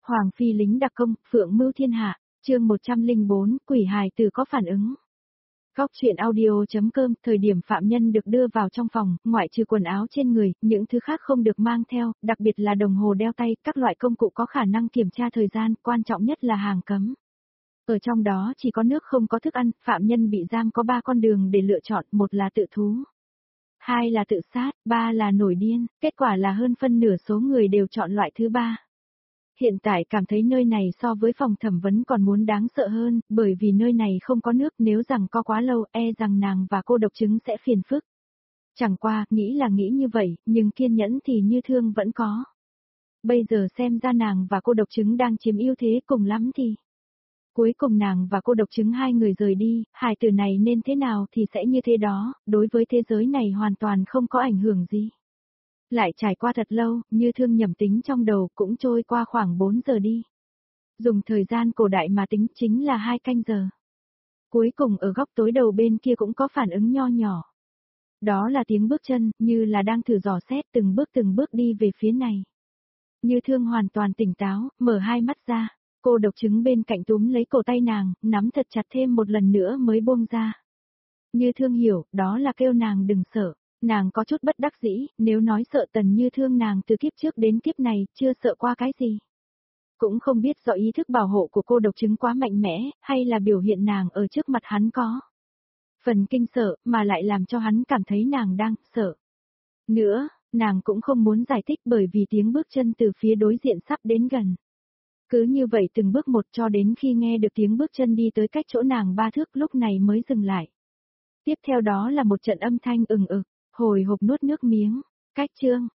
Hoàng phi lính đặc công, phượng mưu thiên hạ, chương 104, quỷ hài tử có phản ứng. Góc truyện audio.com, thời điểm phạm nhân được đưa vào trong phòng, ngoại trừ quần áo trên người, những thứ khác không được mang theo, đặc biệt là đồng hồ đeo tay, các loại công cụ có khả năng kiểm tra thời gian, quan trọng nhất là hàng cấm. Ở trong đó chỉ có nước không có thức ăn, phạm nhân bị giam có 3 con đường để lựa chọn, một là tự thú, 2 là tự sát, 3 là nổi điên, kết quả là hơn phân nửa số người đều chọn loại thứ 3. Hiện tại cảm thấy nơi này so với phòng thẩm vấn còn muốn đáng sợ hơn, bởi vì nơi này không có nước, nếu rằng có quá lâu e rằng nàng và cô độc chứng sẽ phiền phức. Chẳng qua, nghĩ là nghĩ như vậy, nhưng kiên nhẫn thì Như Thương vẫn có. Bây giờ xem ra nàng và cô độc chứng đang chiếm ưu thế, cùng lắm thì cuối cùng nàng và cô độc chứng hai người rời đi, hài tử này nên thế nào thì sẽ như thế đó, đối với thế giới này hoàn toàn không có ảnh hưởng gì. Lại trải qua thật lâu, Như Thương nhẩm tính trong đầu cũng trôi qua khoảng 4 giờ đi. Dùng thời gian cổ đại mà tính chính là 2 canh giờ. Cuối cùng ở góc tối đầu bên kia cũng có phản ứng nho nhỏ. Đó là tiếng bước chân, như là đang thử dò xét từng bước đi về phía này. Như Thương hoàn toàn tỉnh táo, mở hai mắt ra. Cô độc chứng bên cạnh túm lấy cổ tay nàng, nắm thật chặt thêm một lần nữa mới buông ra. Như Thương hiểu, đó là kêu nàng đừng sợ. Nàng có chút bất đắc dĩ, nếu nói sợ Tần Như Thương nàng từ kiếp trước đến kiếp này, chưa sợ qua cái gì. Cũng không biết do ý thức bảo hộ của cô độc chứng quá mạnh mẽ, hay là biểu hiện nàng ở trước mặt hắn có phần kinh sợ, mà lại làm cho hắn cảm thấy nàng đang sợ. Nữa, nàng cũng không muốn giải thích bởi vì tiếng bước chân từ phía đối diện sắp đến gần. Cứ như vậy từng bước một cho đến khi nghe được tiếng bước chân đi tới cách chỗ nàng 3 thước lúc này mới dừng lại. Tiếp theo đó là một trận âm thanh ừng ực, hồi hộp nuốt nước miếng, cách chương.